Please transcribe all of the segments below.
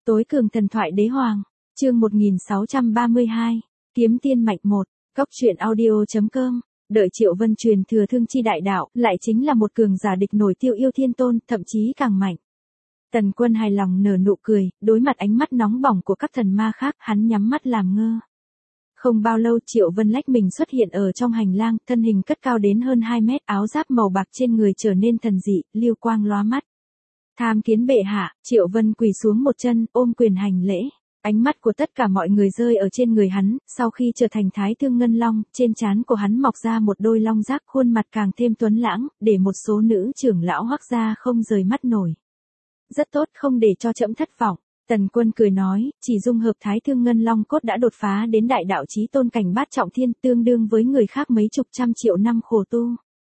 Tối cường thần thoại đế hoàng, chương 1632, kiếm tiên mạch 1, góc truyện audio.com. Đợi Triệu Vân truyền thừa thương chi đại đạo, lại chính là một cường giả địch nổi Tiêu Yêu Thiên Tôn, thậm chí càng mạnh. Tần Quân hài lòng nở nụ cười, đối mặt ánh mắt nóng bỏng của các thần ma khác, hắn nhắm mắt làm ngơ. Không bao lâu Triệu Vân lách mình xuất hiện ở trong hành lang, thân hình cất cao đến hơn 2 mét, áo giáp màu bạc trên người trở nên thần dị, lưu quang lóa mắt. Tham kiến bệ hạ, Triệu Vân quỳ xuống một chân, ôm quyền hành lễ. Ánh mắt của tất cả mọi người rơi ở trên người hắn, sau khi trở thành Thái Thương Ngân Long, trên trán của hắn mọc ra một đôi long giác, khuôn mặt càng thêm tuấn lãng, để một số nữ trưởng lão Hoắc gia không rời mắt nổi. Rất tốt, không để cho trẫm thất vọng. Tần Quân cười nói, chỉ dung hợp Thái Thương Ngân Long cốt đã đột phá đến đại đạo chí tôn cảnh bát trọng thiên, tương đương với người khác mấy chục trăm triệu năm khổ tu.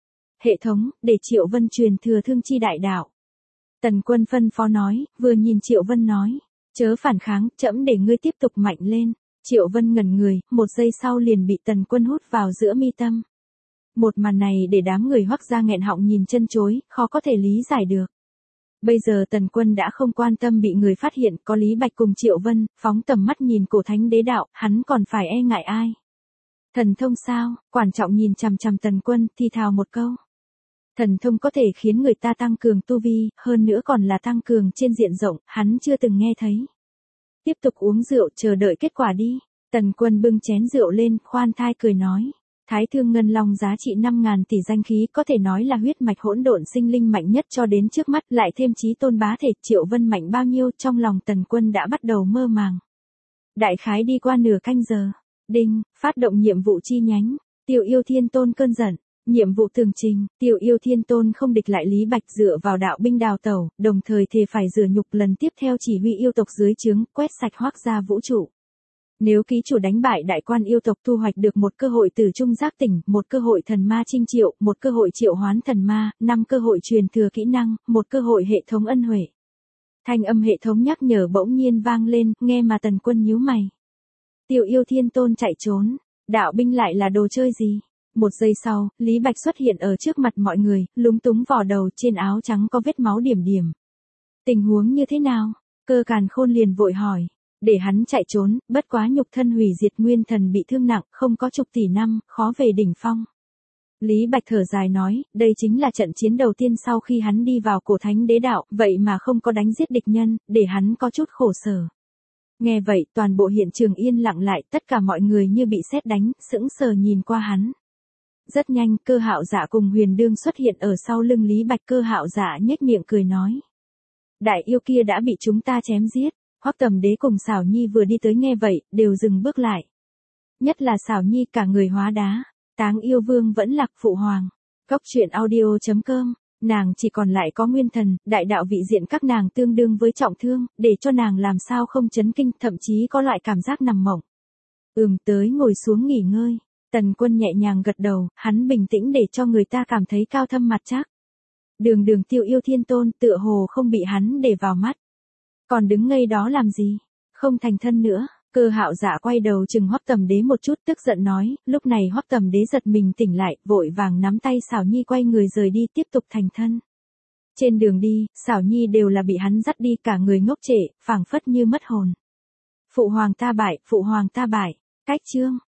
Hệ thống, để Triệu Vân truyền thừa thương chi đại đạo. Tần Quân phân phó nói, vừa nhìn Triệu Vân nói, chớ phản kháng, trẫm để ngươi tiếp tục mạnh lên. Triệu Vân ngẩn người, một giây sau liền bị Tần Quân hút vào giữa mi tâm. Một màn này để đám người Hoắc gia nghẹn họng nhìn chân chối, khó có thể lý giải được. Bây giờ Tần Quân đã không quan tâm bị người phát hiện, có Lý Bạch cùng Triệu Vân, phóng tầm mắt nhìn cổ thánh đế đạo, hắn còn phải e ngại ai? Thần thông sao? Quản trọng nhìn chằm chằm Tần Quân, thì thào một câu. Thần thông có thể khiến người ta tăng cường tu vi, hơn nữa còn là tăng cường trên diện rộng, hắn chưa từng nghe thấy. Tiếp tục uống rượu, chờ đợi kết quả đi. Tần Quân bưng chén rượu lên, khoan thai cười nói. Thái Thương Ngân Long giá trị 5.000 tỷ danh khí, có thể nói là huyết mạch hỗn độn sinh linh mạnh nhất cho đến trước mắt, lại thêm chí tôn bá thể. Triệu Vân mạnh bao nhiêu, trong lòng Tần Quân đã bắt đầu mơ màng. Đại khái đi qua nửa canh giờ. Đinh, phát động nhiệm vụ chi nhánh. Tiêu Yêu Thiên Tôn cơn giận. Nhiệm vụ tường trình, Tiêu Yêu Thiên Tôn không địch lại Lý Bạch, dựa vào đạo binh đào tẩu, đồng thời thề phải rửa nhục lần tiếp theo chỉ huy yêu tộc dưới trướng, quét sạch Hoắc gia vũ trụ. Nếu ký chủ đánh bại đại quan yêu tộc, thu hoạch được một cơ hội tử trung giác tỉnh, một cơ hội thần ma chinh triệu, một cơ hội triệu hoán thần ma, 5 cơ hội truyền thừa kỹ năng, một cơ hội hệ thống ân huệ. Thanh âm hệ thống nhắc nhở bỗng nhiên vang lên, nghe mà Tần Quân nhíu mày. Tiêu Yêu Thiên Tôn chạy trốn, đạo binh lại là đồ chơi gì? Một giây sau, Lý Bạch xuất hiện ở trước mặt mọi người, lúng túng vò đầu, trên áo trắng có vết máu điểm điểm. Tình huống như thế nào? Cơ Càn Khôn liền vội hỏi. Để hắn chạy trốn, bất quá nhục thân hủy diệt, nguyên thần bị thương nặng, không có chục tỷ năm, khó về đỉnh phong. Lý Bạch thở dài nói, đây chính là trận chiến đầu tiên sau khi hắn đi vào cổ thánh đế đạo, vậy mà không có đánh giết địch nhân, để hắn có chút khổ sở. Nghe vậy, toàn bộ hiện trường yên lặng lại, tất cả mọi người như bị sét đánh, sững sờ nhìn qua hắn. Rất nhanh, Cơ Hạo Dạ cùng Huyền Đương xuất hiện ở sau lưng Lý Bạch. Cơ Hạo Dạ nhếch miệng cười nói. Đại yêu kia đã bị chúng ta chém giết. Hoắc Tầm Đế cùng Xảo Nhi vừa đi tới nghe vậy, đều dừng bước lại. Nhất là Xảo Nhi cả người hóa đá. Táng Yêu Vương vẫn lạc phụ hoàng. Góc truyện audio.com. Nàng chỉ còn lại có nguyên thần, đại đạo vị diện các nàng tương đương với trọng thương, để cho nàng làm sao không chấn kinh, thậm chí có loại cảm giác nằm mộng. Tới ngồi xuống nghỉ ngơi. Tần Quân nhẹ nhàng gật đầu, hắn bình tĩnh để cho người ta cảm thấy cao thâm mặt trắc. Đường Tiêu Yêu Thiên Tôn tựa hồ không bị hắn để vào mắt. Còn đứng ngây đó làm gì? Không thành thân nữa. Cơ Hạo Dạ quay đầu chừng Hoắc Tầm Đế một chút, tức giận nói. Lúc này Hoắc Tầm Đế giật mình tỉnh lại, vội vàng nắm tay Xảo Nhi quay người rời đi, tiếp tục thành thân. Trên đường đi, Xảo Nhi đều là bị hắn dắt đi, cả người ngốc trệ, phảng phất như mất hồn. Phụ hoàng ta bại, phụ hoàng ta bại. Cách chương.